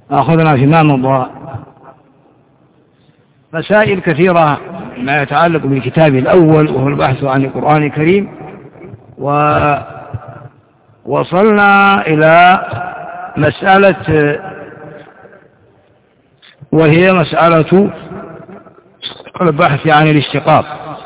أخذنا فيما مضى مسائل كثيرة ما يتعلق بالكتاب الأول وهو البحث عن القرآن الكريم، ووصلنا إلى مسألة وهي مسألة البحث عن الاشتقاق،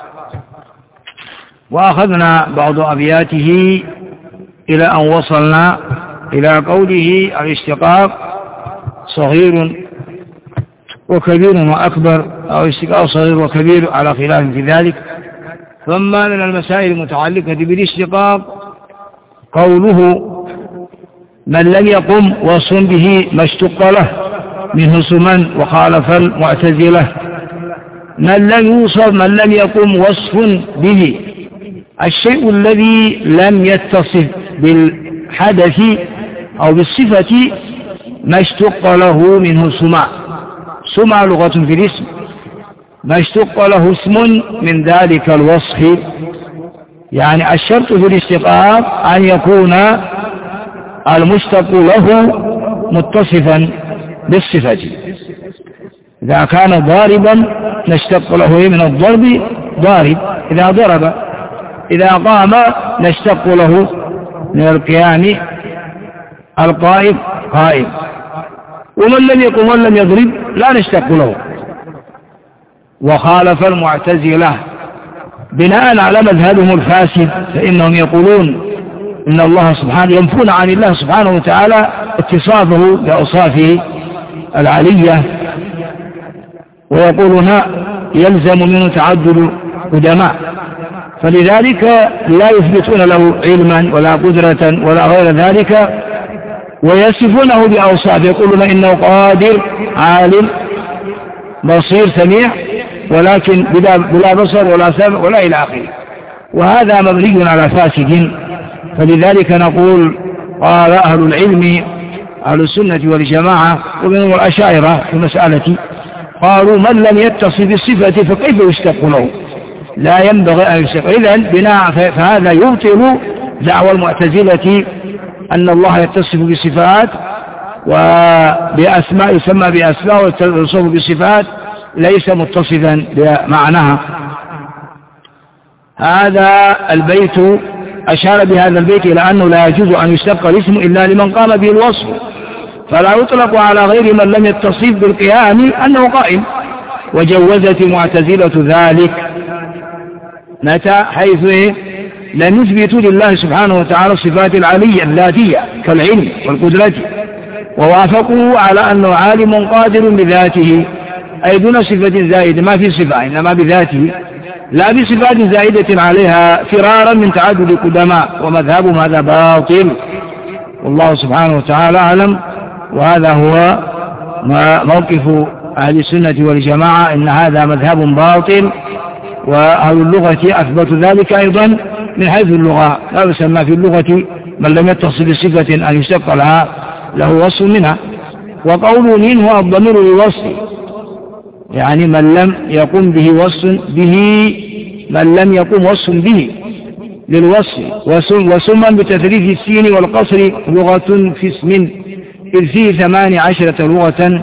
وأخذنا بعض أبياته إلى أن وصلنا إلى قوله الاشتقاق صغير وكبير وأكبر، أو اشتقاق صغير وكبير على خلاف في ذلك. ثم من المسائل المتعلقة بالاشتقاق قوله من لم يقم وصف به ما اشتق له منه سمن وخالف المعتزلة. من لم يقم وصف به الشيء الذي لم يتصف بالحدث أو بالصفة ما اشتق له منه سمع لغة في الاسم، ما اشتق له اسم من ذلك الوصف. يعني الشرط في الاشتقاق أن يكون المشتق له متصفا بالصفة. إذا كان ضاربا نشتق له من الضرب ضارب إذا ضرب، إذا قام نشتق له من القيام القائم قائم. ومن لم يقم ولم يضرب لا نشتق له. وخالف المعتزلة بناء على مذهبهم الفاسد، فإنهم يقولون إن الله سبحانه ينفون عن الله سبحانه وتعالى اتصافه بأوصافه العلية، ويقولون يلزم منه تعدد قدماء، فلذلك لا يثبتون له علما ولا قدرة ولا غير ذلك، ويصفونه بأوصاف، يقولون إنه قادر عالم بصير سميع، ولكن بلا بصر ولا سمع ولا إلى آخره. وهذا مبني على فاسد. فلذلك نقول قال أهل العلم أهل السنة والجماعة ومنهم الأشاعرة في مسألة قالوا من لم يتصف بالصفة فكيف يشتق له؟ لا ينبغي أن يشتق. إذن بناء فهذا يبطل دعوى المعتزلة أن الله يتصف بصفات وبأسماء يسمى بأسماء ويتصف بصفات ليس متصفا بمعناها. هذا البيت أشار بهذا البيت إلى أنه لا يجوز أن يشتق الاسم إلا لمن قام به الوصف، فلا يطلق على غير من لم يتصف بالقيام أنه قائم. وجوزت المعتزلة ذلك متى؟ حيث لم يثبتوا لله سبحانه وتعالى الصفات العلية الذاتية كالعلم والقدرة، ووافقوا على أنه عالم قادر بذاته أي دون صفة زائدة، ما في صفة إنما بذاته لا بصفات زائدة عليها فرارا من تعدد قدماء، ومذهبهم هذا باطل والله سبحانه وتعالى أعلم. وهذا هو موقف أهل السنة والجماعة، إن هذا مذهب باطل، وأهل اللغة أثبتوا ذلك أيضا من حيث اللغة، لا يسمى في اللغة من لم يتصل بصفة أن يشتق لها له وصف منها. وقول منه الضمير للوصف، يعني من لم يقم به وصف به، من لم يقم وصف به للوصف. وسمى بتثليث السين والقصر لغة في اسم، إذ فيه 18 لغة،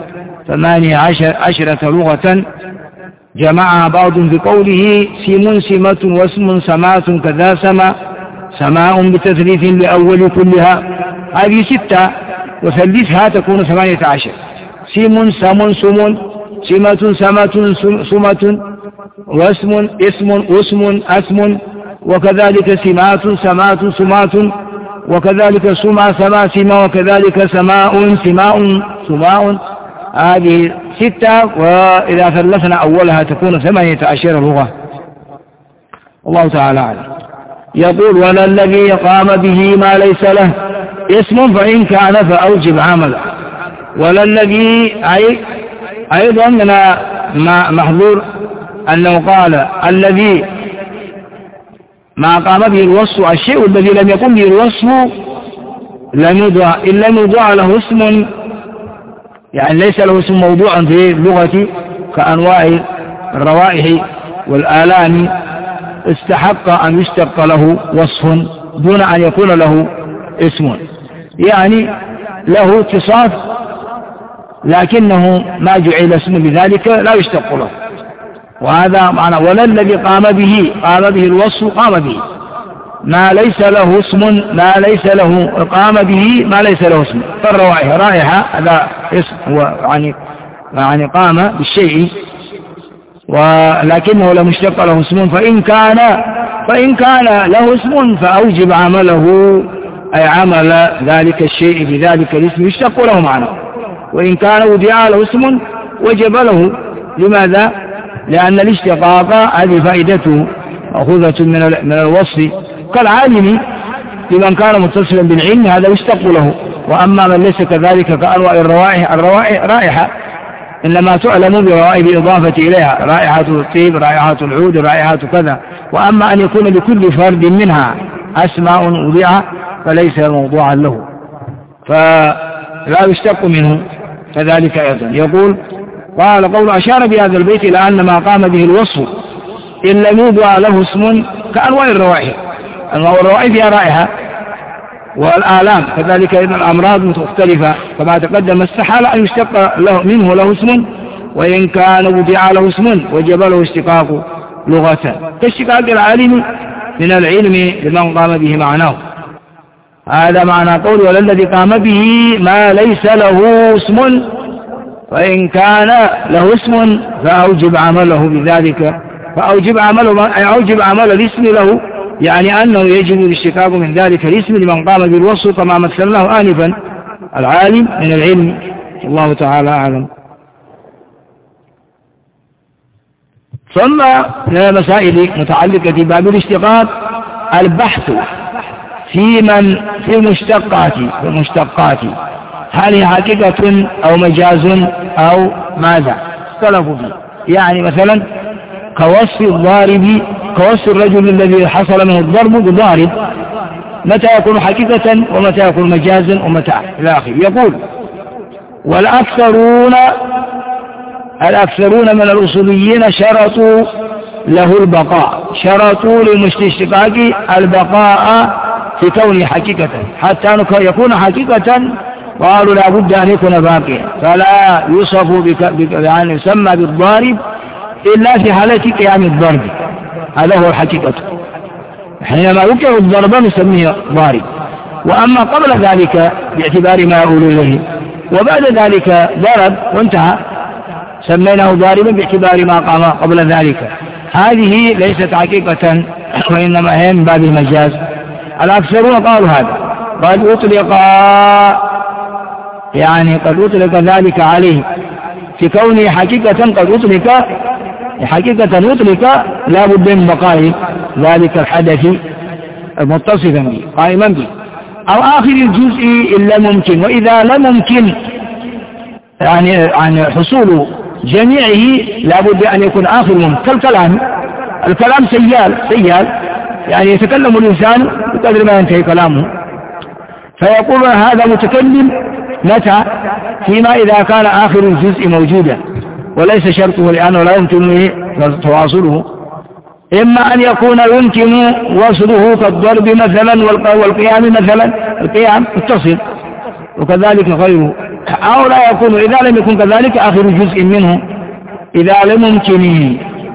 18 لغة جمعها بعض بقوله سم سمة واسم سمات كذا سماء بتثليث لأول كلها. هذه 6 وثلثها تكون 18. سم سم سم سمة سمة سمة واسم اسم اسم أسم، وكذلك سمات سمات سمات، وكذلك سمع سما سما، وكذلك سماء سماء سماء. هذه 6 وإذا ثلثنا أولها تكون 18 لغة. الله تعالى أعلم. يقول ولا الذي قام به ما ليس له اسم فإن كان فأوجب عمله. ولا الذي أيضا من محظور أنه قال الذي ما قام به الوصف، الشيء الذي لم يقم به الوصف إن لم يوضع له اسم، يعني ليس له اسم موضوع في اللغة كأنواع الروائح والآلام، استحق أن يشتق له وصف دون أن يكون له اسم، يعني له اتصاف لكنه ما جعل اسم بذلك لا يشتق له. وهذا معنى ولا الذي قام به الوصف قام به ما ليس له اسم، ما ليس له قام به ما ليس له اسم. فالروائح رائحة هذا اسم هو يعني قام بالشيء ولكنه لم يشتق له اسم. فإن كان له اسم فأوجب عمله، أي عمل ذلك الشيء بذلك الاسم يشتق له معنى. وإن كان وضع له اسم وجب له. لماذا؟ لأن الاشتقاق هذه فائدته مأخوذة من الوصف، كالعالم لمن كان متصلا بالعلم هذا يشتق له. وأما من ليس كذلك كأنواع الروائح رائحة إنما تعلم بروائح بالإضافة إليها، رائحة الطيب، رائحة العود، رائحة كذا. وأما أن يكون لكل فرد منها أسماء وضعها فليس موضوعا له، فلا يشتق منه. كذلك أيضا يقول قال قول أشار بهذا البيت إلى أن ما قام به الوصف إن لم يوضع له اسم كأنواع الروائح. أنواع الروائح فيها رائحة، والآلام كذلك أيضا الأمراض مختلفة كما تقدم. استحال أن يشتق منه له اسم، وإن كان وضع له اسم وجب له اشتقاق لغة، كاشتقاق العالم من العلم لمن قام به معناه. هذا معنى قول ولا الذي قام به ما ليس له اسم، وإن كان له اسم فأوجب عمله بذلك، فأوجب عمل الاسم له، يعني أنه يجب الاشتقاق من ذلك الاسم لمن قام بالوصف كما مثلناه آنفا العالم من العلم. الله تعالى أعلم. ثم من المسائل متعلقة بباب الاشتقاق البحث في المشتقات هل هي حقيقة أو مجاز أو ماذا اختلفوا فيه. يعني مثلا كوصف الضارب، كوصف الرجل الذي حصل منه الضرب بضارب، متى يكون حقيقة ومتى يكون مجازا ومتى إلى آخره. يقول الأكثرون من الأصوليين شرطوا له البقاء، شرطوا للاشتقاق البقاء في كونه حقيقة، حتى يكون حقيقة قالوا لا بد أن يكون باقيا، فلا يوصف يعني يسمى بالضارب إلا في حالة قيام الضرب. هذا هو الحقيقة، حينما يقع الضرب نسميه ضارب. وأما قبل ذلك باعتبار ما يقول إليه، وبعد ذلك ضرب وانتهى سميناه ضاربا باعتبار ما قام قبل ذلك. هذه ليست حقيقة وإنما هي من باب المجاز. الأكثرون قالوا هذا قد أطلق، يعني قد أطلق ذلك عليه في كونه حقيقة، قد أطلق حقيقة يطلق لا بد من بقاء ذلك الحدث متصفا به قائما به، أو آخر الجزء إلا ممكن. وإذا لم يمكن يعني حصول جميعه لا بد أن يكون آخر ممكن. كالكلام، الكلام سيال يعني يتكلم الإنسان بقدر ما ينتهي كلامه، فيقول هذا متكلم متى؟ فيما إذا كان آخر الجزء موجودا، وليس شرطه لأنه لا يمكن تواصله. إما أن يكون يمكن وصله كالضرب مثلا والقيام مثلا، القيام متصل وكذلك غيره، أو لا يكون إذا لم يكن كذلك آخر جزء منه إذا لم يمكن.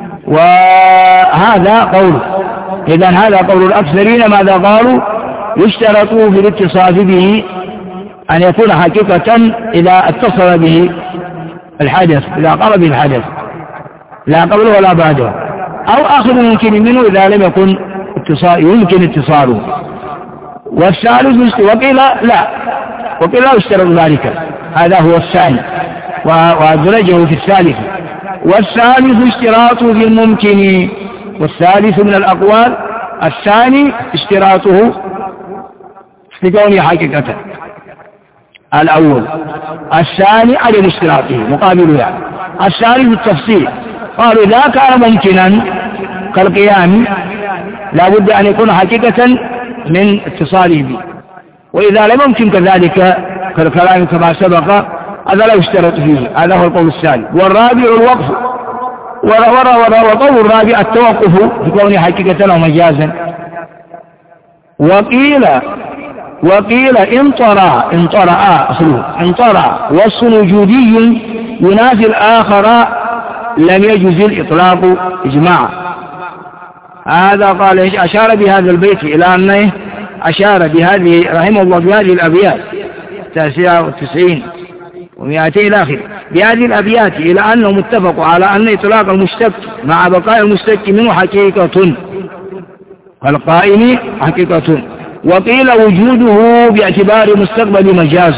وهذا قول، إذن هذا قول الأكثرين. ماذا قالوا؟ يشترطوا في الاتصاف به أن يكون حقيقة إذا اتصل به الحدث، إذا قام به الحدث لا قبله ولا بعده، أو آخر ممكن منه إذا لم يكن يمكن اتصاله. والثالث وقيل لا يشترط ذلك، هذا هو الثاني وأدرجه في الثالث. والثالث اشتراطه في الممكن، والثالث من الأقوال الثاني اشتراطه في كونه حقيقة. الأول الثاني عدم اشتراطه مقابله. الثالث التفصيل، قالوا إذا كان ممكنا كالقيام لا بد أن يكون حقيقة من اتصاله به، وإذا لم يمكن كذلك كالكلام كما سبق هذا لا يشترط فيه. هذا هو القول الثاني. والرابع الوقف، وقول الرابع التوقف بكونه حقيقة أو مجازا. وقيل وقيل إن طرأ وصف وجودي ينافي الآخر لم يجوز الإطلاق إجماعا. هذا قال أشار بهذا البيت إلى أنه أشار بهذه رحمه الله بهذه الأبيات 99 و200 إلى آخره بهذه الأبيات إلى أنه متفق على أن إطلاق المشتق مع بقاء المشتق منه حقيقة والقائم حقيقة. وقيل وجوده باعتبار مستقبل مجاز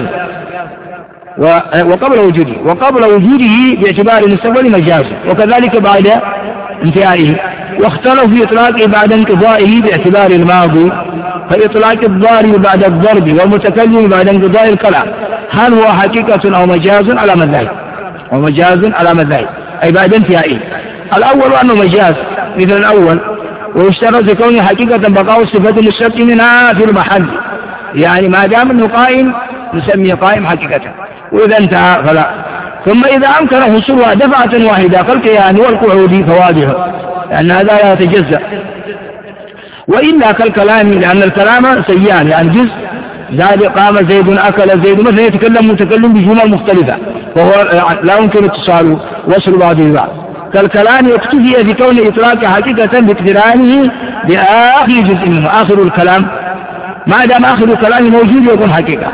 وقبل وجوده باعتبار مستقبل مجاز وكذلك بعد انتهائه. واختلفوا في إطلاقه بعد انقضائه باعتبار الماضي فإطلاق الضارب بعد الضرب والمتكلم بعد انقضاء الكلام هل هو حقيقة أو مجاز على مذاهب أي بعد انتهائه. الأول أنه مجاز مثل الأول ويشترط كونه حقيقة بقاء الصفة المشتق منها في المحل يعني ما دام أنه قائم نسميه قائم حقيقة وإذا انتهى فلا. ثم إذا أمكن حصولها دفعة واحدة كالقيام والقعود فواضح لأن هذا لا يتجزأ. وإلا كالكلام لأن الكلام سيان يعني جزء زاد قام زيد أكل زيد مثلا يتكلم متكلم بجمل مختلفة وهو لا يمكن اتصاله وصل بعضه ببعض. كالكلام يكتفي بكون إطلاق حقيقة باقترانه بآخر جزء منه آخر الكلام ما دام آخر الكلام موجود يكون حقيقة.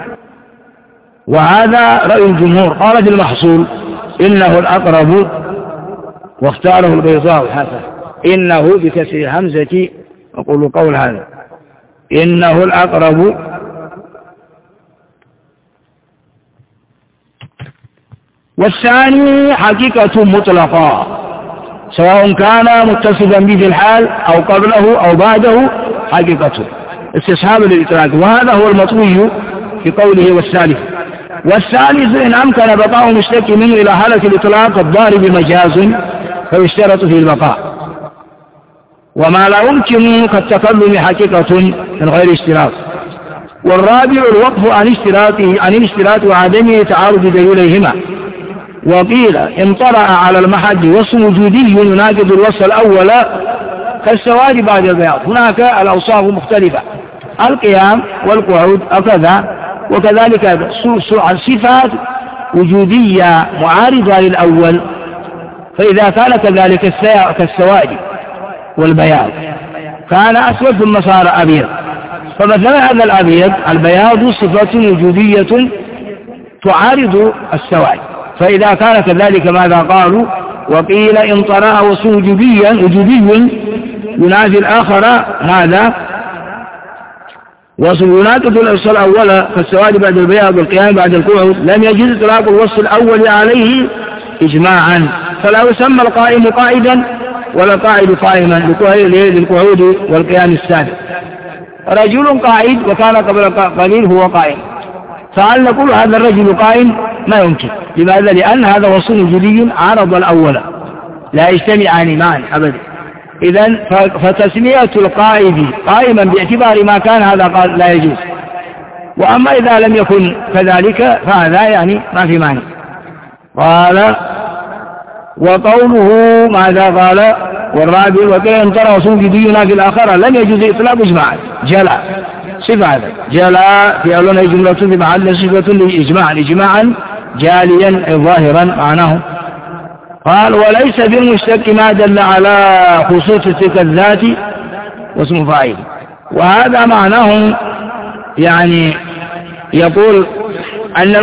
وهذا رأي الجمهور. قال في المحصول إنه الأقرب واختاره البيضاوي حسن إنه بكسر همزة أقول قول هذا إنه الأقرب والثاني حقيقة مطلقة سواء كان متصفا به في الحال أو قبله أو بعده حقيقته استصحاب للإطلاق. وهذا هو المطوي في قوله والثالث إن أمكن بقاء مشتق منه إلى حالة الإطلاق الضارب مجاز فيشترط في البقاء وما لا يمكن كالتكلم حقيقة من غير اشتراط. والرابع الوقف عن الاشتراط وعدم تعارض دليليهما. وقيل إن طرأ على المحل وصف وجودي يناقض الوصف الأول كالسواد بعد البياض. هناك الأوصاف مختلفة القيام والقعود أكذا وكذلك صفات وجودية معارضة للأول فإذا كان كذلك كالسواد والبياض كان أسود ثم صار أبيض فمثلا هذا الأبيض البياض صفة وجودية تعارض السواد فإذا كان كذلك ماذا قالوا. وقيل إن طرأ وصف وجودي ينافي الآخر ماذا وصف يناقض الوصف الأول فالسواد بعد البياض والقيام بعد القعود لم يجوز إطلاق الوصف الأول عليه إجماعا فلا يسمى القائم قائدا ولا القاعد قائما للقعود والقيام السابق. رجل قاعد وكان قبل قليل هو قائم فهل نقول هذا الرجل قائم؟ ما يمكن. لماذا؟ لأن هذا وصف وجودي عرض الأول لا يجتمعان معا أبدا. إذن فتسمية القائد قائما باعتبار ما كان هذا قال لا يجوز. وأما إذا لم يكن كذلك فهذا يعني ما في معنى. قال وقوله ماذا قال والرابع وقيل إن طرأ وصف وجودي ينافي الآخر لم يجوز إطلاق إجماعا جلاء صفة هذا جلاء في أولنا جملة في محل صفة إجماعا جاليا ظاهرا معناه. قال وليس في المشتق ما دل على خصوص تلك الذات واسم فاعل. وهذا معناه يعني يقول أن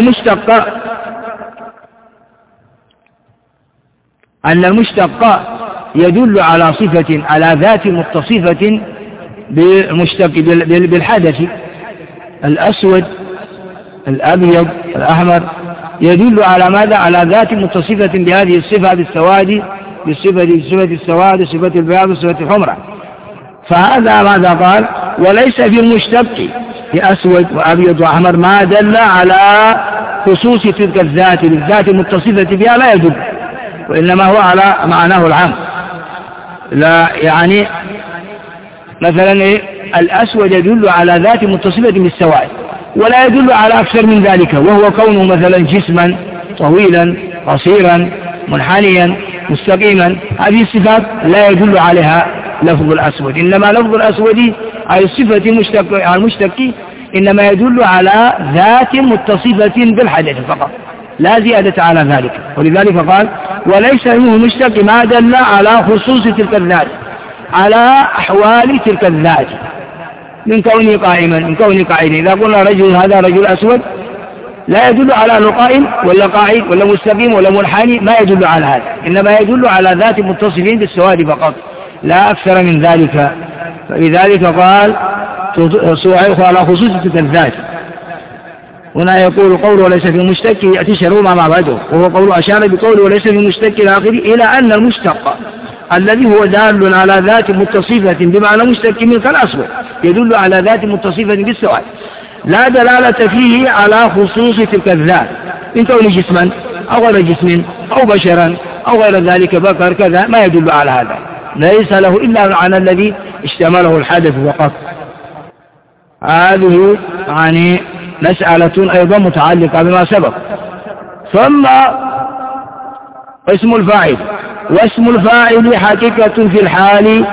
المشتق يدل على صفة على ذات متصفة بالمشتق بالحدث الأسود الأبيض الأحمر يدل على ماذا على ذات متصفة بهذه الصفة بالسواد بصفة السواد صفة البياض صفة الحمرة. فهذا ماذا قال وليس في المشتق بأسود وأبيض وأحمر ما دل على خصوص تلك الذات بالذات المتصفة بها لا يدل وإنما هو على معناه العام. لا يعني مثلا الأسود يدل على ذات متصفة بالسواد ولا يدل على أكثر من ذلك وهو كونه مثلا جسما طويلا قصيرا منحنيا مستقيما هذه الصفات لا يدل عليها لفظ الأسود إنما لفظ الأسود أي صفة المشتق إنما يدل على ذات متصفة بالحدث فقط لا زيادة على ذلك. ولذلك قال وليس منه مشتق ما دل على خصوص تلك الذات على أحوال تلك الذات من كونه قائما من كونه قاعدا. إذا قلنا رجل هذا رجل أسود لا يدل على أنه قائم ولا قاعد ولا مستقيم ولا منحني، ما يدل على هذا، إنما يدل على ذات متصفين بالسواد فقط لا أكثر من ذلك. فلذلك قال على خصوص تلك الذات. هنا يقول قول وليس في المشتق يأتي شرعه مع بعده، وهو قول أشار بقول وليس في المشتق الآخر إلى أن المشتق الذي هو دال على ذات متصفة بمعنى مشتق من كالأصل يدل على ذات متصفة بالسواد لا دلالة فيه على خصوص تلك الذات من كون جسما أو غير جسم أو بشرا أو غير ذلك بكر كذا، ما يدل على هذا، ليس له إلا المعنى الذي اشتمله الحدث فقط. هذه يعني مسألة أيضا متعلقة بما سبق. ثم اسم الفاعل، واسم الفاعل حقيقة في الحال،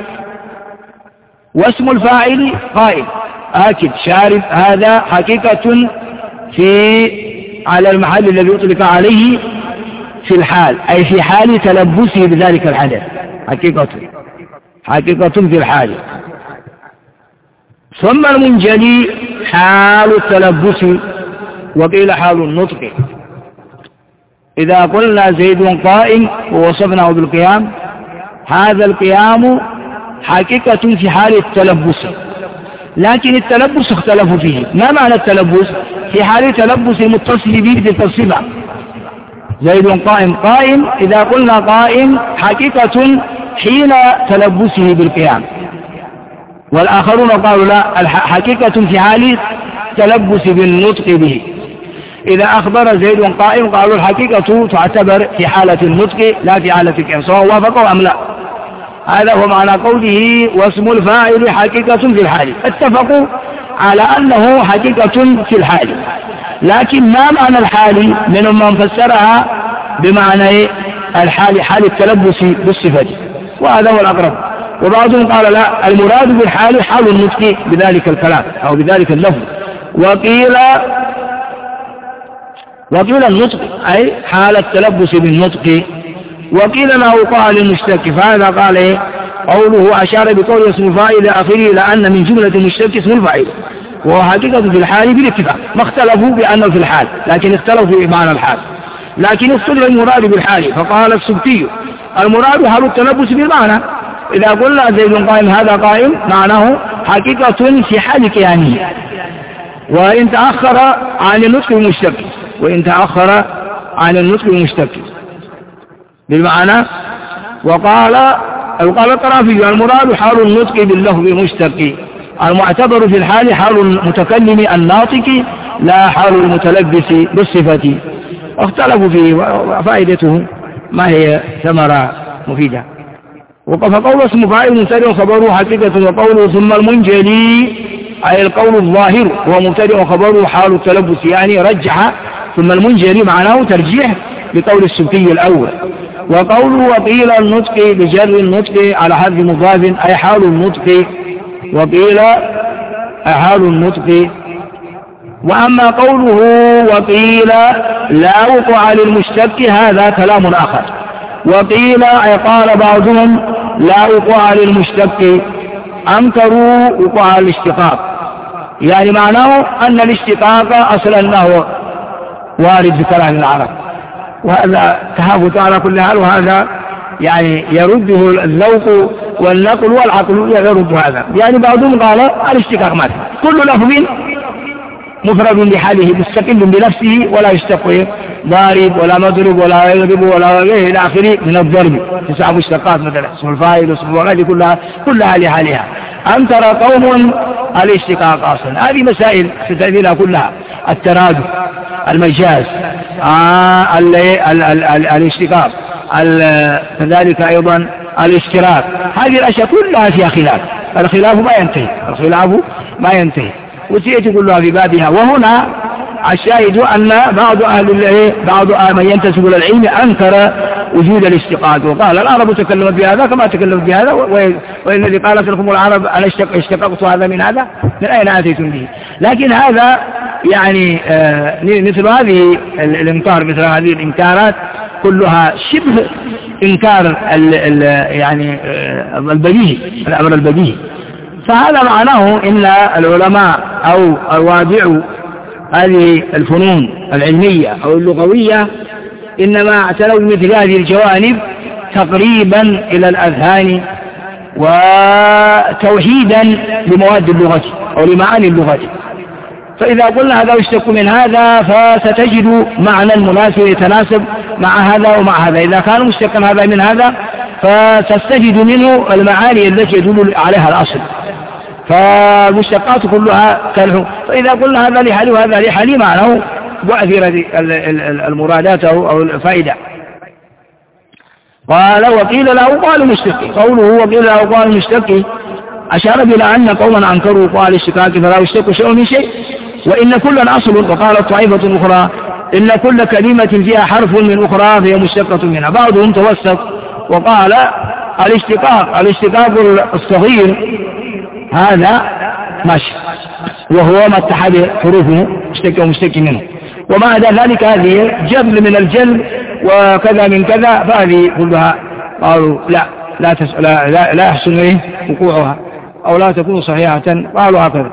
واسم الفاعل قائم آكل شارب هذا حقيقة في على المحل الذي يطلق عليه في الحال، أي في حال تلبسه بذلك الحدث حقيقة في الحال. ثم المنجلي حال التلبس وقيل حال النطق. إذا قلنا زيد قائم ووصفناه بالقيام، هذا القيام حقيقة في حال التلبس، لكن التلبس اختلفوا فيه. ما معنى التلبس؟ في حال تلبس المتصل به بالصفة. زيد قائم، قائم إذا قلنا قائم حقيقة حين تلبسه بالقيام، والآخرون قالوا لا، حقيقة في حال تلبس بالنطق به. إذا أخبر زيد قائم قالوا الحقيقة تعتبر في حالة النطق لا في حالة القيام، سواء وافقوا أم لا. هذا هو معنى قوله واسم الفاعل حقيقة في الحال. اتفقوا على أنه حقيقة في الحال، لكن ما معنى الحال؟ منهم من فسرها بمعنى الحال حال التلبس بالصفة، وهذا هو الأقرب. وبعضهم قال لا، المراد بالحال حال النطق بذلك الكلام أو بذلك اللفظ. وقيل النطق أي حال التلبس بالنطق، وقيل له قال المشتق. فهذا قال قوله أشار بقول اسم الفاعل أخيره إلى أن من جملة المشتق اسم الفاعل، وهو حقيقة في الحال بالاتفاق. ما اختلفوا بأنه في الحال، لكن اختلفوا في معنى الحال، لكن اختلف المراد بالحال. فقال السبكي المراد حال التلبس بالمعنى. إذا قلنا زيد قائم هذا قائم معناه حقيقة في حال قيامه، وإن تأخر عن النطق المشتق، بالمعنى. وقال الطرافي المراد حال النطق باللفظ المشتق، المعتبر في الحال حال المتكلم الناطق لا حال المتلبس بالصفة. اختلفوا فيه وفائدته ما هي ثمرة مفيدة. فقول اسم فاعل مبتدأ خبره حقيقة، وقوله ثم المنجلي أي القول الظاهر هو مبتدأ خبره حال التلبس، يعني رجح ثم المنجلي معناه ترجيح بقول السبكي الأول. وقوله وقيل النطق بجر النطق على حذف مضاف أي حال النطق، وقيل حال النطق. وأما قوله وقيل لا وقوع للمشتق هذا كلام آخر. وقيل أي قال بعضهم لا وقوع للمشتق، أنكروا وقوع الاشتقاق، يعني معناه أن الاشتقاق أصلا أنه وارد بكلام العرب، وهذا تهافت على كل حال، وهذا يعني يرده الذوق والنقل والعقل يرد هذا. يعني بعضهم قال الاشتقاق مات، كل لفظ مفرد لحاله مستقل بنفسه ولا يشتق ضارب ولا مضرب ولا يضرب ولا غيره إلى آخره من الضرب، 9 مشتقات مثلا اسم الفاعل واسم الفاعل كلها لحالها. أم ترى قوم الاشتقاق أصلا، هذه مسائل ستأتينا كلها، الترادف، المجاز، الاشتقاق، كذلك أيضا الاشتراك، هذه الأشياء كلها فيها خلاف، الخلاف ما ينتهي وسيأتي كلها في بابها. وهنا الشاهد أن بعض من ينتسب إلى العلم أنكر وجود الاشتقاق، وقال العرب تكلمت بهذا كما تكلمت بهذا، والذي قالت لكم العرب أنا اشتققت هذا من هذا، من أين آتيتم به؟ لكن هذا يعني مثل هذه الإنكار، مثل هذه الإنكارات كلها شبه إنكار يعني البديهي، الأمر البديهي. فهذا معناه إن العلماء أو روابع هذه الفنون العلمية أو اللغوية إنما اعتنوا بمثل هذه الجوانب تقريبا إلى الأذهان وتوحيدا لمواد اللغة أو لمعاني اللغة. فإذا قلنا هذا يشتق من هذا فستجد معنى مناسب يتناسب مع هذا ومع هذا. إذا كان مشتقا هذا من هذا فتستجد منه المعاني التي يدل عليها الأصل، فالمشتقات كلها كالحكم. فإذا قلنا هذا لحالي وهذا لحالي معناه بعثر المرادات أو الفائدة. قال وقيل له قال مشتقي، قوله وقيل له قال مشتقي أشار بلا أن قوما أنكروا قال الاشتقاق فلا يشتق شيء من شيء، وإن كلا أصل. وقالت طائفة أخرى إن كل كلمة فيها حرف من أخرى فهي مشتقة منها. بعضهم توسط وقال الاشتقاق الصغير هذا ماشي، وهو ما اتحد حروفه مشتق ومشتق منه، وما عدا ذلك هذه جبل من الجلب وكذا من كذا، فهذه كلها قالوا لا يحسن وقوعها أو لا تكون صحيحة، قالوا هكذا.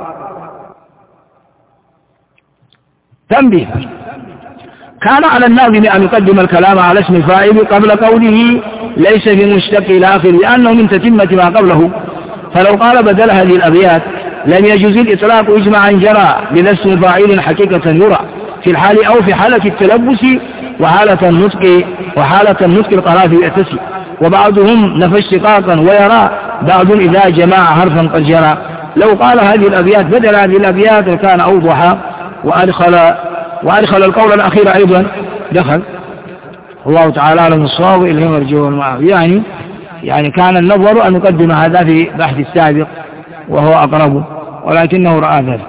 تنبيه: كان على الناظم أن يقدم الكلام على اسم الفاعل قبل قوله ليس في مشتق إلى آخره، لأنه من تتمة ما قبله. فلو قال بدل هذه الأبيات لم يجوز الإطلاق إجماعا جرى بلا اسم فاعل حقيقة يرى في الحال أو في حالة التلبس وحالة النطق القراء في يأتسي. وبعضهم نفى اشتقاقا ويرى بعض إذا جمع حرفا قد جرى. لو قال هذه الأبيات بدل هذه الأبيات كان أوضح وأدخل القول الأخير أيضا دخل. الله تعالى أعلم الصواب إليه مرجعه والمآب. يعني كان النظر أن نقدم هذا في بحث السابق وهو أقرب، ولكنه رأى ذلك.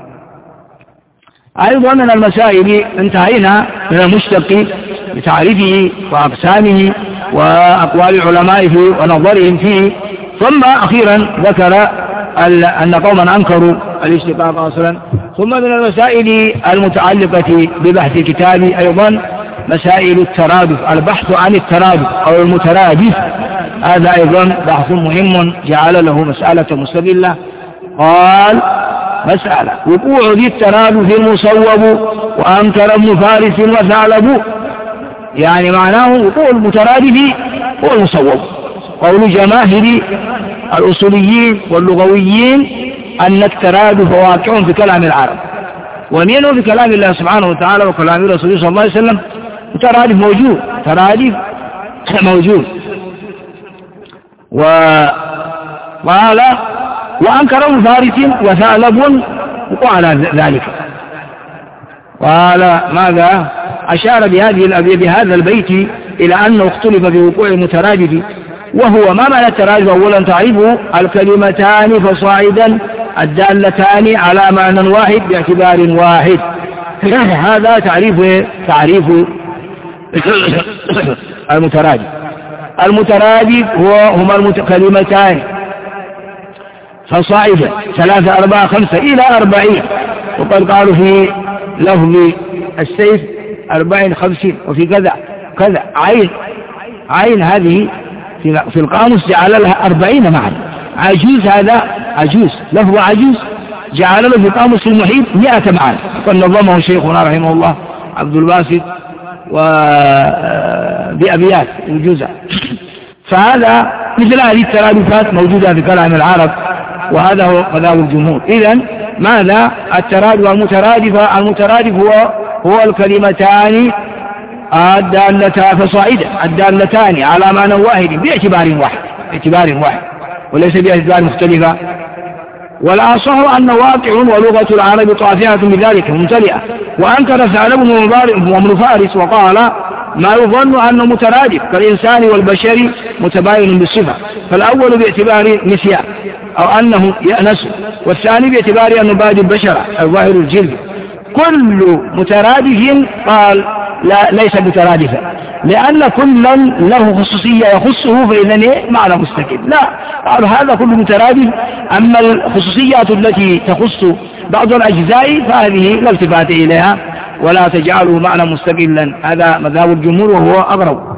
أيضا من المسائل انتهينا من المشتق بتعريفه وأقسامه وأقوال علمائه ونظرهم فيه، ثم أخيرا ذكر أن قوما أنكروا الاشتقاق أصلا. ثم من المسائل المتعلقة ببحث الكتاب أيضا مسائل الترادف، البحث عن الترادف أو المترادف، هذا أيضا بحث مهم جعل له مسألة مستقلة. قال: مسألة وقوع ذي الترادف المصوب وأنكر ابن فارس وثعلب. يعني معناه وقوع المترادف هو المصوب. قول جماهير الأصوليين واللغويين أن الترادف واقع في كلام العرب، ومنه في كلام الله سبحانه وتعالى وكلام رسوله صلى الله عليه وسلم. ترادف موجود. وقال: وأنكر ابن فارس وثعلب وعلى ذلك. قال ماذا؟ أشار بهذا البيت إلى أنه اختلف في وقوع المترادف، وهو ما معنى الترادف؟ أولا تعريفه الكلمتان فصاعدا الدالتان على معنى واحد باعتبار واحد. هذا تعريف المترادف. المترادف هما الكلمتان فصاعدا 3 4 5 إلى 40، وقد قالوا في لفظ السيف 40 50، وفي كذا عين هذه في القاموس جعل لها 40 معنى. عجوز، هذا عجوز، لفظ عجوز جعل له في قاموس المحيط 100 معنى، قد نظمه شيخنا رحمه الله عبد الباسط بأبيات وجوزة. فهذا مثل هذه الترادفات موجودة في كلام العرب، وهذا هو مذهب الجمهور. إذن ماذا الترادف؟ المترادف هو الكلمتان الدالتان على معنى واحد باعتبار واحد وليس باعتبار مختلفة. والأصح أنه واقع، ولغة العرب طافئة بذلك ممتلئة. وأنكر ثعلب وابن فارس وقال: ما يظن أنه مترادف كالإنسان والبشر متباين بالصفة، فالأول باعتبار نسيان أو أنه يأنس، والثاني باعتبار أنه باد البشرة الظاهر الجلد. كل مترادف قال لا ليس مترادفا، لأن كلا له خصوصية يخصه فإذا معنى مستقل. لا، قالوا هذا كل مترادف، أما الخصوصيات التي تخص بعض الأجزاء فهذه لا التفات إليها ولا تجعله معنى مستقلا. هذا مذهب الجمهور وهو أغرب.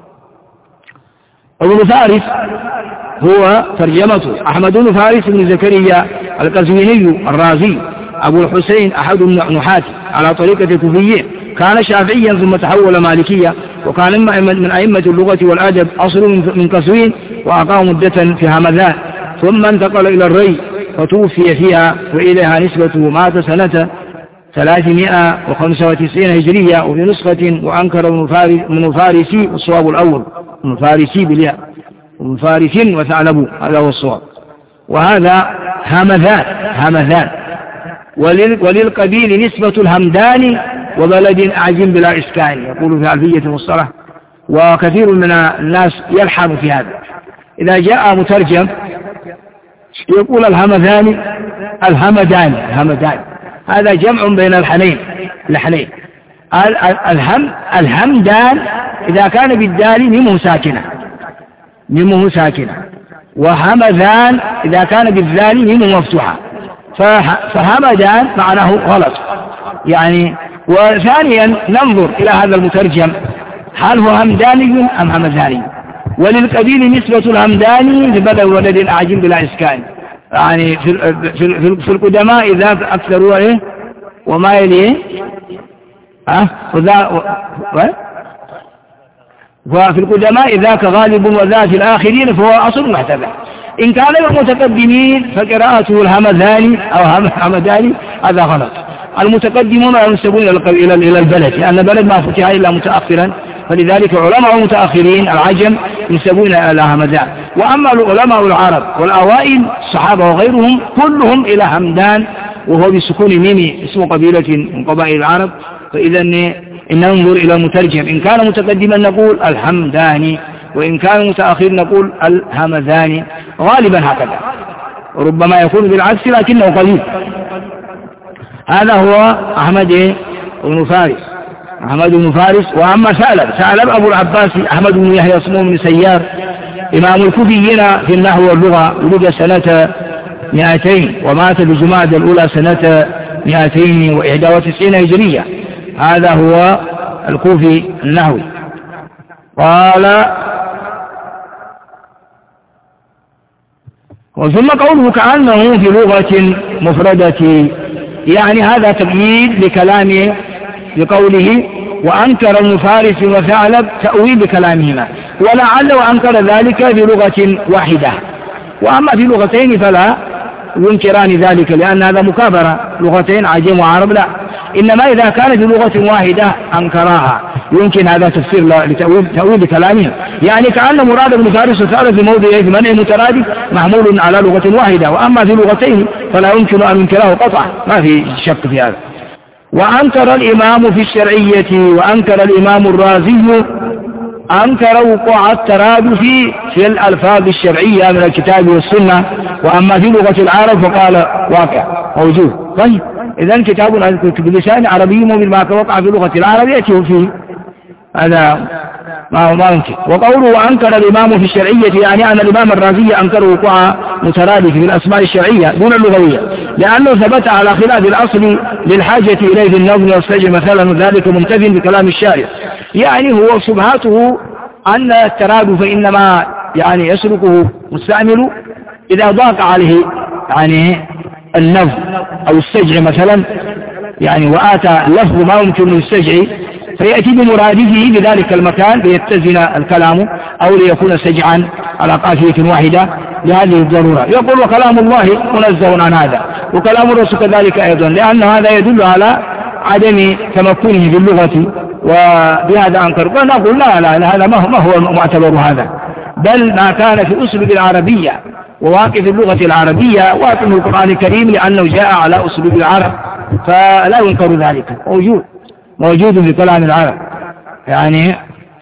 ابن فارس هو ترجمته أحمد بن فارس بن زكريا القزويني الرازي أبو الحسين أحد النحاة على طريقة الكوفيين، كان شافعيا ثم تحول مالكيا، وكان من أئمة اللغة والأدب، أصل من قزوين، وأقام مدة في همذان، ثم انتقل إلى الري فتوفي فيها، وإليها نسبته، مات سنة 395 هجرية. وفي نسخة وأنكر من فارسي، والصواب الأول من فارسي بالياء، ومن فارس وثعلب، هذا هو الصواب. وهذا همذان. وللقبيل نسبة الهمدان وبلد أعجم بلا إسكان، يقول في ألفية المصطلح، وكثير من الناس يلحن في هذا. إذا جاء مترجم يقول الهمدان، هذا جمع بين اللحنين. الهمدان إذا كان بالدال ميمه ساكنة، وهمذان إذا كان بالذال ميمه مفتوحة، فهمدان معناه غلط يعني. وثانيا ننظر إلى هذا المترجم، هل هو همداني أم همذاني؟ وللقبيل نسبة الهمداني لبلد ولد أعجم بلا إسكان، يعني في القدماء إذا أكثروا إيه وما يليه وفي القدماء ذاك غالب وذا في الآخرين فهو أصل محتمل. إن كان المتقدمين فقراءته الهمذاني أو همداني، هذا غلط. المتقدمون لا ينسبون إلى البلد، لأن البلد ما فتح إلا متأخرا، فلذلك علماء المتأخرين العجم ينسبون إلى همدان. وأما علماء العرب والأوائل الصحابة وغيرهم كلهم إلى همدان، وهو بسكون ميم اسم قبيلة من قبائل العرب. فإذا إن ننظر إلى المترجم، إن كان متقدما نقول الهمداني، وإن كان متأخر نقول الهمذاني، غالبا هكذا، وربما يكون بالعكس لكنه قليل. هذا هو أحمد بن فارس. وأما ثعلب أبو العباس أحمد بن يحيى اسمه بن سيار، إمام الكوفيين في النحو واللغة، ولد سنة 200 ومات بجمادى الأولى سنة 291 هجرية. هذا هو الكوفي النحوي. قال وثم قوله كأنه في لغة مفردة، يعني هذا تقييد لكلامه بقوله وأنكر ابن فارس وثعلب تأويل بكلامهما، ولعل وأنكر ذلك في لغة واحدة، وأما في لغتين فلا ينكران ذلك، لأن هذا مكابرة، لغتين عجم وعرب لا، إنما إذا كان في لغة واحدة أنكراها يمكن هذا تفسير لتأويل بكلامهم، يعني كأن مراد ابن فارس وثعلب في موضع في منع مترادف محمول على لغة واحدة، وأما في لغتين فلا يمكن أن ينكره قطعا، ما في شك في هذا. وأنكر الإمام في الشرعية، وأنكر الإمام الرازي، أنكر وقوع الترادف في الألفاظ الشرعية من الكتاب والسنة، وأما في لغة العرب فقال واقع موجود. طيب إذن كتاب بلسان عربي مؤمن ما وقع في لغة العرب يأتيه فيه، هذا ما يمكن. وقوله وأنكر الإمام في الشرعية، يعني أن الإمام الرازي أنكر وقوع مترادف في الأسماء الشرعية دون اللغوية، لأنه ثبت على خلاف الأصل للحاجة إليه في النظم والسجع مثلا، ذلك ممتثل بكلام الشارع. يعني هو شبهاته أن الترادف إنما يعني يسلكه مستعمل إذا ضاق عليه يعني النظم أو السجع مثلا، يعني وآتى لفظ ما يمكن السجع فيأتي بمرادفه بذلك المكان ليتزن الكلام أو ليكون سجعا على قافية واحدة لهذه الضرورة. يقول وكلام الله منزه عن هذا، وكلام الرسول كذلك أيضا، لأن هذا يدل على عدم تمكنه في اللغة، وبهذا أنكر. ونقول لا هذا ما هو معتبر هذا، بل ما كان في أسلوب العربية وواقف اللغة العربية واقف القرآن الكريم، لأنه جاء على أسلوب العرب، فلا ينكر ذلك، موجود في كلام العرب، يعني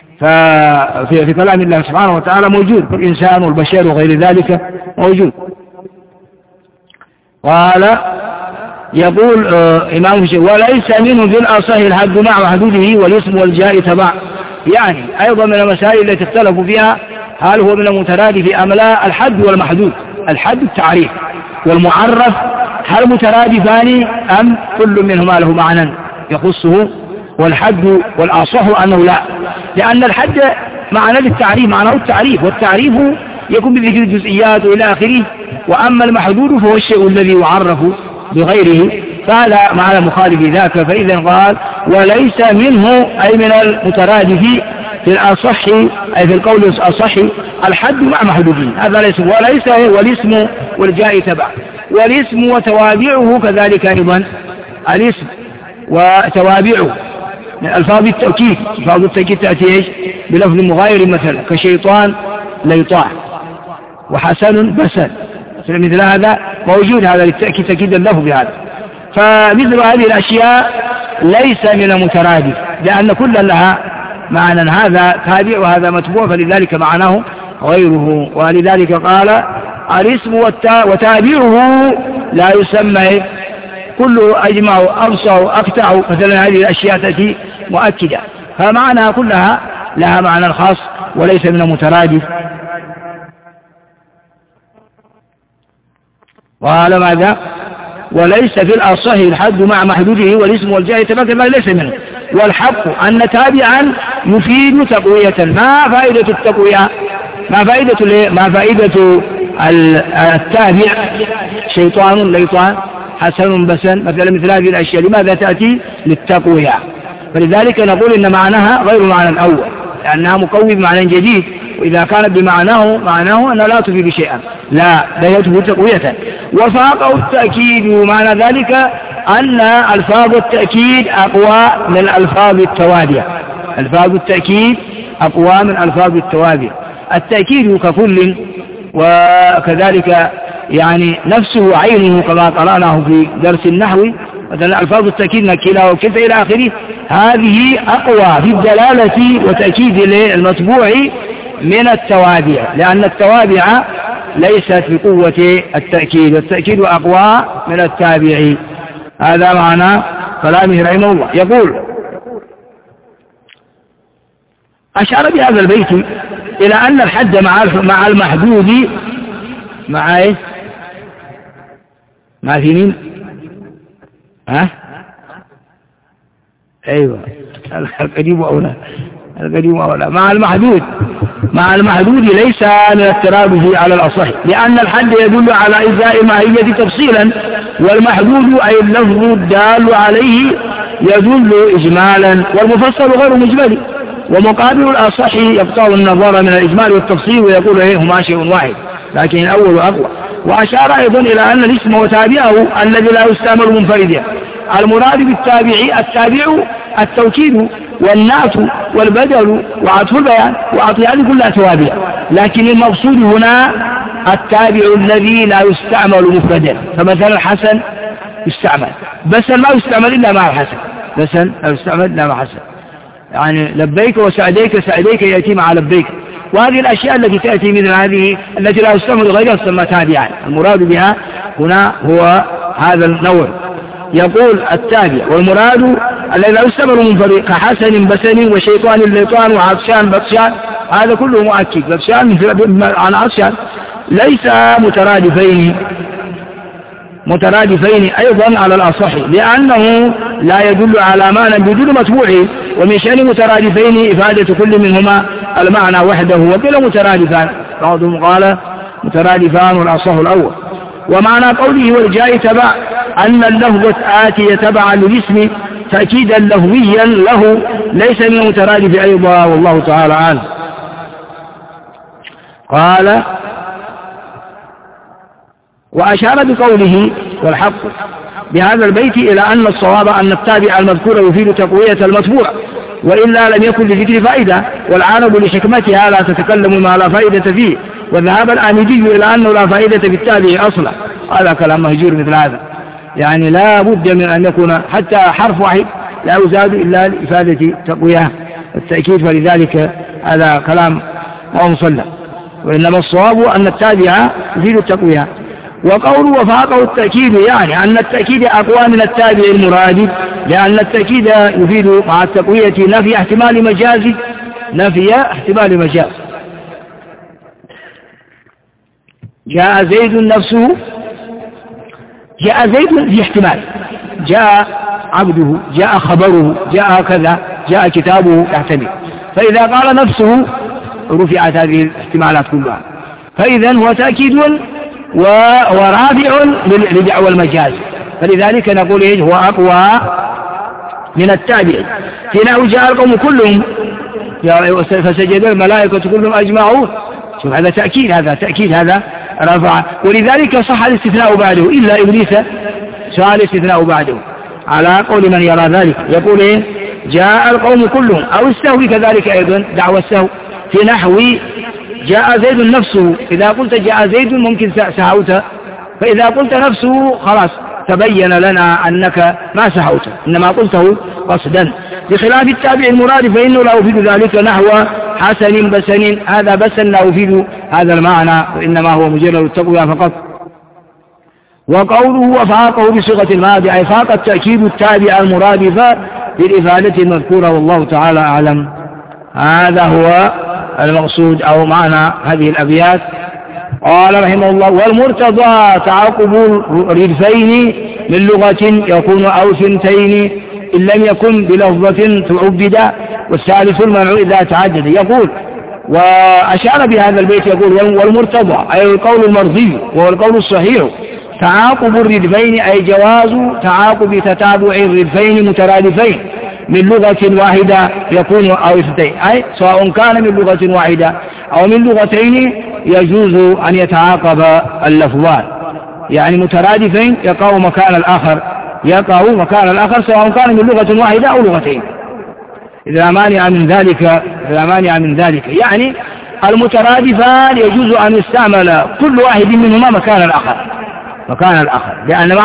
في كلام الله سبحانه وتعالى موجود، الإنسان والبشر وغير ذلك موجود. قال يقول إمام الشيخ وليس منه في الأصح الحد مع محدوده والاسم والجاء تبع. يعني أيضا من المسائل التي اختلفوا فيها هل هو من المترادف أم لا الحد والمحدود. الحد التعريف والمعرف هل مترادفان أم كل منهما له معنى يخصه؟ والحد والأصح أنه لا، لأن الحد معنى للتعريف، معناه التعريف، والتعريف يكون بذكر الجزئيات وإلى آخره، وأما المحدود فهو الشيء الذي يعرف بغيره، فهذا معنى مخالف ذاك. فإذا قال وليس منه أي من المترادف في الأصح أي في القول الأصح الحد مع محدوده، هذا ليس. وليس والاسم والجاء تبع، والاسم وتوابعه كذلك أيضا، الاسم وتوابعه من ألفاظ التأكيد. ألفاظ التأكيد تأتي إيش؟ بلفظ مغاير مثلا كشيطان ليطاع وحسن بسل، مثل هذا موجود، هذا للتأكيد تأكيد اللفظ هذا. فمثل هذه الأشياء ليس من المترادف، لأن كل لها معنى، هذا تابع وهذا متبوع، فلذلك معناه غيره. ولذلك قال الاسم وتابعه لا يسمى كله أجمع أبصع أقطع، مثلا هذه الأشياء تأتي مؤكدة، فمعناها كلها لها معنى خاص وليس من المترادف. وقال ماذا؟ وليس في الأصح الحد مع محدوده والاسم والجاء تبع كما ليس منه. والحق أن تابعا يفيد تقوية. ما فائدة التقوية؟ ما فائدة التابع؟ شيطان ليطان حسن بسن، مثل هذه الأشياء لماذا تأتي؟ للتقوية. فلذلك نقول إن معناها غير معنى الأول، لأنها مقوي بمعنى جديد، وإذا كانت معناه أن لا تفيد شيئا، لا تفيد تقوية. وفاقه التأكيد، معنى ذلك أن ألفاظ التأكيد أقوى من ألفاظ التوابع. ألفاظ التأكيد أقوى من ألفاظ التوابع. التأكيد ككل، وكذلك يعني نفسه عينه كما قرأناه في درس النحو، مثلا ألفاظ التأكيد نكلا وكلتا إلى آخره، هذه أقوى في الدلالة وتأكيد المتبوع من التوابع، لأن التوابع ليست بقوة التأكيد، والتأكيد أقوى من التابع. هذا معنى كلامه رحمه الله. يقول أشار بهذا البيت إلى أن الحد مع المحدود مع إيه؟ مع في مين؟ أيوة القديم وأولى مع المحدود ليس من اضطرابه على الأصح، لأن الحد يدل على إجزاء الماهية تفصيلا، والمحدود أي اللفظ الدال عليه يدل إجمالا، والمفصل غير مجمل. ومقابل الأصح يقطع النظر من الإجمال والتفصيل ويقول هما شيء واحد، لكن الأول أقوى. وأشار أيضا إلى أن الاسم وتابعه الذي لا يستعمل منفردا. المراد بالتابع التوكيد والنعت والبدل وعطف البيان وعطف، هذه كلها توابع، لكن المقصود هنا التابع الذي لا يستعمل مفردا. فمثلا حسن يستعمل، بس ما يستعمل إلا مع الحسن، بس لا يستعمل إلا مع حسن، يعني لبيك وسعديك، سعديك يأتي مع لبيك. وهذه الأشياء التي تأتي من هذه التي لا يستعمل غيرها تسمى تابعا. المراد بها هنا هو هذا النوع. يقول التابع والمراد الذي لا يستعمل منفرد كحسن بسن وشيطان ليطان وعطشان بطشان، هذا كله مؤكد. بطشان عن عطشان ليس مترادفين أيضا على الأصح، لأنه لا يدل على معنى بدون متبوعه، ومن شأن مترادفين إفادة كل منهما المعنى وحده، وكلا مترادفان. بعضهم قال مترادفان والأصح الأول. ومعنى قوله والجاء تبع أن اللفظ آتي تبعا للاسم تأكيدا لفظيا له، ليس من المترادف أيضا، والله تعالى عنه. قال وأشار بقوله والحق بهذا البيت إلى أن الصواب أن التابع المذكور يفيد تقوية المتبوع، وإلا لم يكن لذكر فائدة، والعرب لحكمتها لا تتكلم ما لا فائدة فيه، وذهب الآمدي إلى أنه لا فائدة في التابع أصلا. هذا كلام مهجور مثل هذا، يعني لا بد من أن يكون حتى حرف واحد لا يزاد إلا لإفادة تقوية التأكيد، فلذلك هذا كلام غير مصلح، وإنما الصواب أن التابع يفيد التقوية. وقوله وفاقه التأكيد يعني أن التأكيد أقوى من التابع المرادف، لأن التأكيد يفيد مع التقوية نفي احتمال مجاز. جاء زيد نفسه، جاء زيد في احتمال، جاء عبده، جاء خبره، جاء كذا، جاء كتابه يحتمل، فإذا قال نفسه رفعت هذه الاحتمالات كلها، فإذا هو تأكيد ورافع لدعوى المجاز، فلذلك نقول إيه هو أقوى من التابع. في نحو جاء القوم كلهم فسجد الملائكة كلهم أجمعون، شوف هذا تأكيد، هذا رفع، ولذلك صح الاستثناء بعده إلا إبليس، صح الاستثناء بعده على قول من يرى ذلك، يقول إيه جاء القوم كلهم، أو السهو كذلك أيضا دعوى السهو في نحو جاء زيد نفسه، إذا قلت جاء زيد ممكن سهوت، فإذا قلت نفسه خلاص تبين لنا أنك ما سهوت إنما قلته قصدا، بخلاف التابع المراد فإنه لا يفيد ذلك نحو حسن بسن، هذا بسن لا يفيد هذا المعنى، وإنما هو مجرد التقوية فقط. وقوله وفاقه بصيغة الماضي أي فاق التأكيد التابع المرادف بالإفادة المذكورة، والله تعالى أعلم. هذا هو المقصود أو معنى هذه الأبيات. قال رحمه الله والمرتضى تعاقب الردفين من لغة يكون أو ثنتين إن لم يكن بلفظة تعبد، والثالث المنع إذا تعدد. يقول وأشار بهذا البيت يقول والمرتضى أي القول المرضي وهو القول الصحيح تعاقب الردفين أي جواز تعاقب تتابع الردفين مترادفين من لغة واحدة يكون أو اثنتين، أي سواء كان من لغة واحدة أو من لغتين يجوز أن يتعاقب اللفظان، يعني مترادفين يقع مكان الآخر سواء كان من لغة واحدة أو لغتين إذا مانع من ذلك، يعني المترادفان يجوز أن يستعمل كل واحد منهما مكان الآخر لأن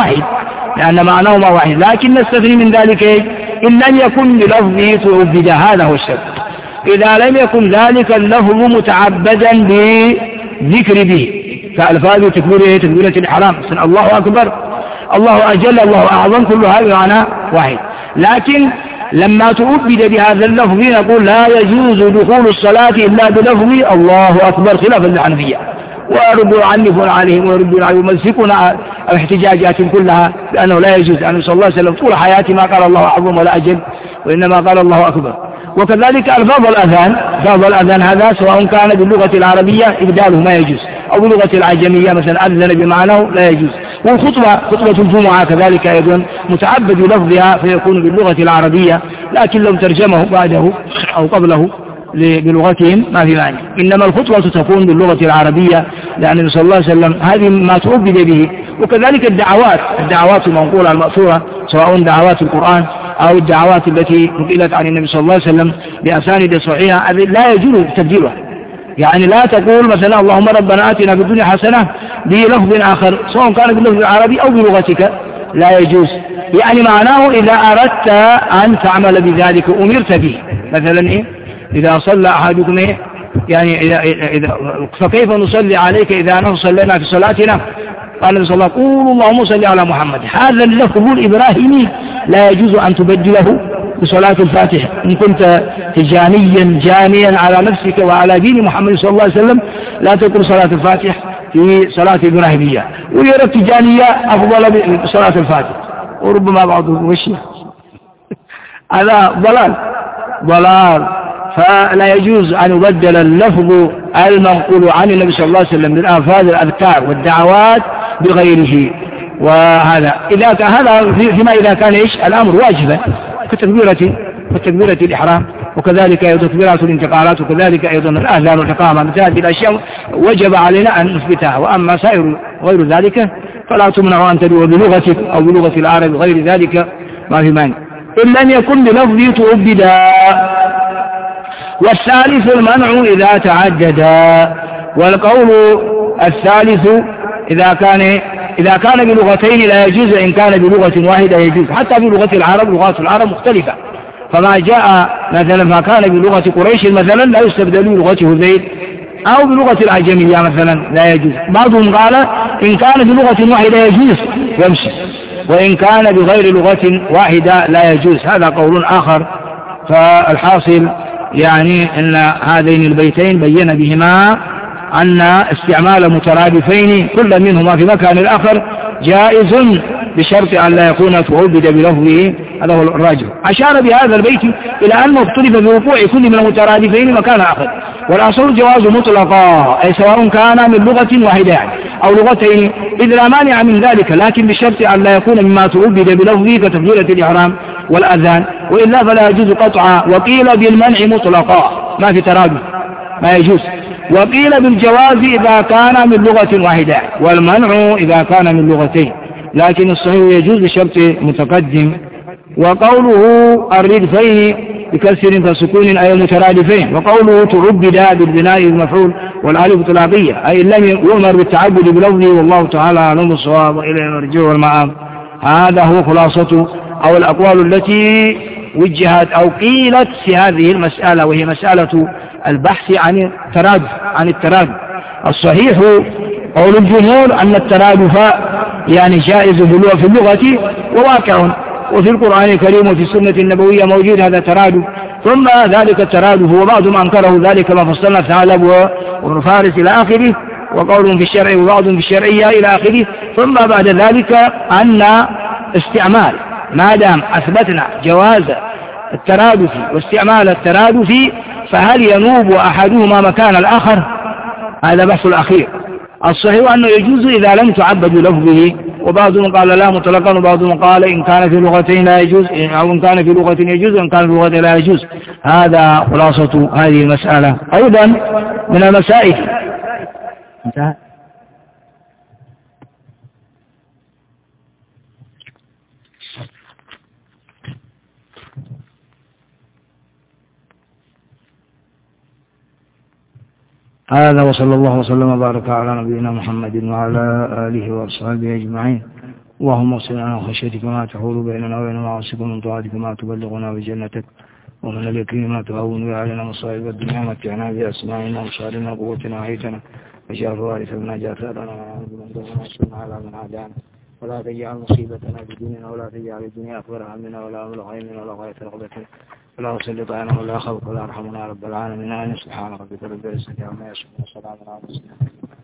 معناهما واحد، لكن نستثني من ذلك إن لم يكن بلفظه تعبد، هذا هو الشرط. إذا لم يكن ذلك اللفظ متعبدا بذكر به كألفاظ تكبيرة الإحرام، الله أكبر، الله أجل، الله أعظم، كل هذا معنى واحد. لكن لما تعبد بهذا اللفظ نقول لا يجوز دخول الصلاة إلا بلفظ الله أكبر خلافا للحنفية، ويردوا عنفون عليهم ويردون عليهم ويمسكون الاحتجاجات كلها لأنه لا يجوز. أن صلى الله عليه وسلم طول حياتي ما قال الله أعظم ولا أجل، وإنما قال الله أكبر. وكذلك ألفاظ الأذان هذا سواء كان باللغة العربية إبداله ما يجوز أو باللغة العجمية مثلا أذن بمعناه لا يجوز. خطبة الجمعة كذلك أيضا متعبد لفظها فيكون باللغة العربية، لكن لو ترجمه بعده أو قبله بلغتهم ما في معنى، إنما الخطبة تكون باللغة العربية لأن النبي صلى الله عليه وسلم هذه ما تعبد به. وكذلك الدعوات المنقولة المأثورة سواء دعوات القرآن أو الدعوات التي نقلت عن النبي صلى الله عليه وسلم بأسانيد صحيحة لا يجوز تبديلها، يعني لا تقول مثلا اللهم ربنا آتنا في الدنيا حسنة بلفظ آخر سواء كان باللفظ العربي أو بلغتك، لا يجوز. يعني معناه إذا أردت أن تعمل بذلك أمرت به، مثلا إذا صلى أحدكم يعني إذا فكيف نصلي عليك إذا نحن صلينا في صلاتنا؟ قال النبي صلى الله عليه وسلم قولوا اللهم صل على محمد. هذا اللفظ الإبراهيمي لا يجوز أن تبدله بصلاة الفاتحة إن كنت تجانيا جانيا على نفسك وعلى دين محمد صلى الله عليه وسلم، لا تقول صلاة الفاتحة في صلاة إبراهيمية، ويرى التجانية أفضل بصلاة الفاتحة، وربما بعضهم وشي هذا ضلال. فلا يجوز أن يبدل اللفظ المنقول عن النبي صلى الله عليه وسلم من ألفاظ الأذكار والدعوات بغيره. وهذا فيما إذا كان الأمر واجبا كتكبيرة الإحرام، وكذلك أيضا تكبيرات الانتقالات، وكذلك أيضا الأذان والإقامة، مثل هذه الأشياء وجب علينا أن نثبتها. وأما سائر غير ذلك فلا تمنع أن تدعو بلغتك أو بلغة العرب غير ذلك ما في مانع إن لم يكن بلفظ تعبدا. والثالث المنع إذا تعددا، والقول الثالث إذا كان بلغتين لا يجوز، إن كان بلغة واحدة يجوز، حتى بلغة العرب لغات العرب مختلفة، فما جاء مثلا ما كان بلغة قريش مثلا لا يستبدل بلغة هذيل أو بلغة العجمية مثلا لا يجوز. بعضهم قال إن كان بلغة واحدة يجوز يمشي، وإن كان بغير لغة واحدة لا يجوز، هذا قول آخر. فالحاصل يعني أن هذين البيتين بين بهما أن استعمال مترادفين كل منهما في مكان الآخر جائز بشرط أن لا يكون تعبد بلفظه، هذا هو الراجح. أشار بهذا البيت إلى أنه اختلف بوقوع كل من المترادفين مكان آخر، والأصل جواز مطلقا، أي سواء كان من لغة واحدة أو لغتين، إذ لا مانع من ذلك، لكن بشرط أن لا يكون مما تعبد بلفظه كتكبيرة الإحرام والأذان، وإلا فلا يجوز قطعا. وقيل بالمنع مطلقا، ما في ترادف، ما يجوز. وقيل بالجواز إذا كان من لغة واحدة، والمنع إذا كان من لغتين، لكن الصحيح يجوز بشرط متقدم. وقوله الردفين بكسر فسكون أي مترادفين، وقوله تعبد بالبناء المفعول والالف طلاقية، أي لم يؤمر بالتعبد بلفظه، والله تعالى أعلم الصواب وإليه المرجع والمآب. هذا هو خلاصة أو الأقوال التي وجهت أو قيلت في هذه المسألة، وهي مسألة البحث عن الترادف. الصحيح قول الجمهور أن الترادف يعني جائز في اللغة وواقع، وفي القرآن الكريم وفي السنة النبوية موجود هذا الترادف. ثم ذلك الترادف وبعضهم أنكره ذلك ما فصلنا الثعلب وابن فارس إلى آخره، وقولهم في الشرع وبعض في الشرعية إلى آخره. ثم بعد ذلك أن استعمال، ما دام أثبتنا جواز الترادف واستعمال الترادف، فهل ينوب أحدهما مكان الآخر؟ هذا بحث الأخير. الصحيح أنه يجوز إذا لم تعبد لفظه، وبعضهم قال لا مطلقا، وبعضهم قال إن كان في لغتين لا يجوز، أو إن كان في لغة يجوز، وإن كان في لغة لا يجوز. هذا خلاصة هذه المسألة. أيضا من المسائل انتهى. هذا وصلى الله وسلم وبارك على نبينا محمد وعلى آله وأصحابه أجمعين. اللهم اغفر لنا خشيتك ما تحول بيننا وبين معاصيك، ومن طاعتك ما تبلغنا بجنتك، ومن اليقين ما تهون به علينا مصائب الدنيا، متعنا بأسماعنا وأبصارنا وقوتنا وحيتنا، واجعل الوارث منا، اجعل ثأرنا من دون وانصرنا على من عادانا، ولا تجعل مصيبتنا في ديننا، ولا تجعل الدنيا أكبر همنا ولا مبلغ علمنا ولا غاية رغبتنا، ولا تسلط علينا ولا خوف ولا ارحمنا يا رب العالمين. سبحان ربك رب العزة عما يصفون وسلام على المرسلين.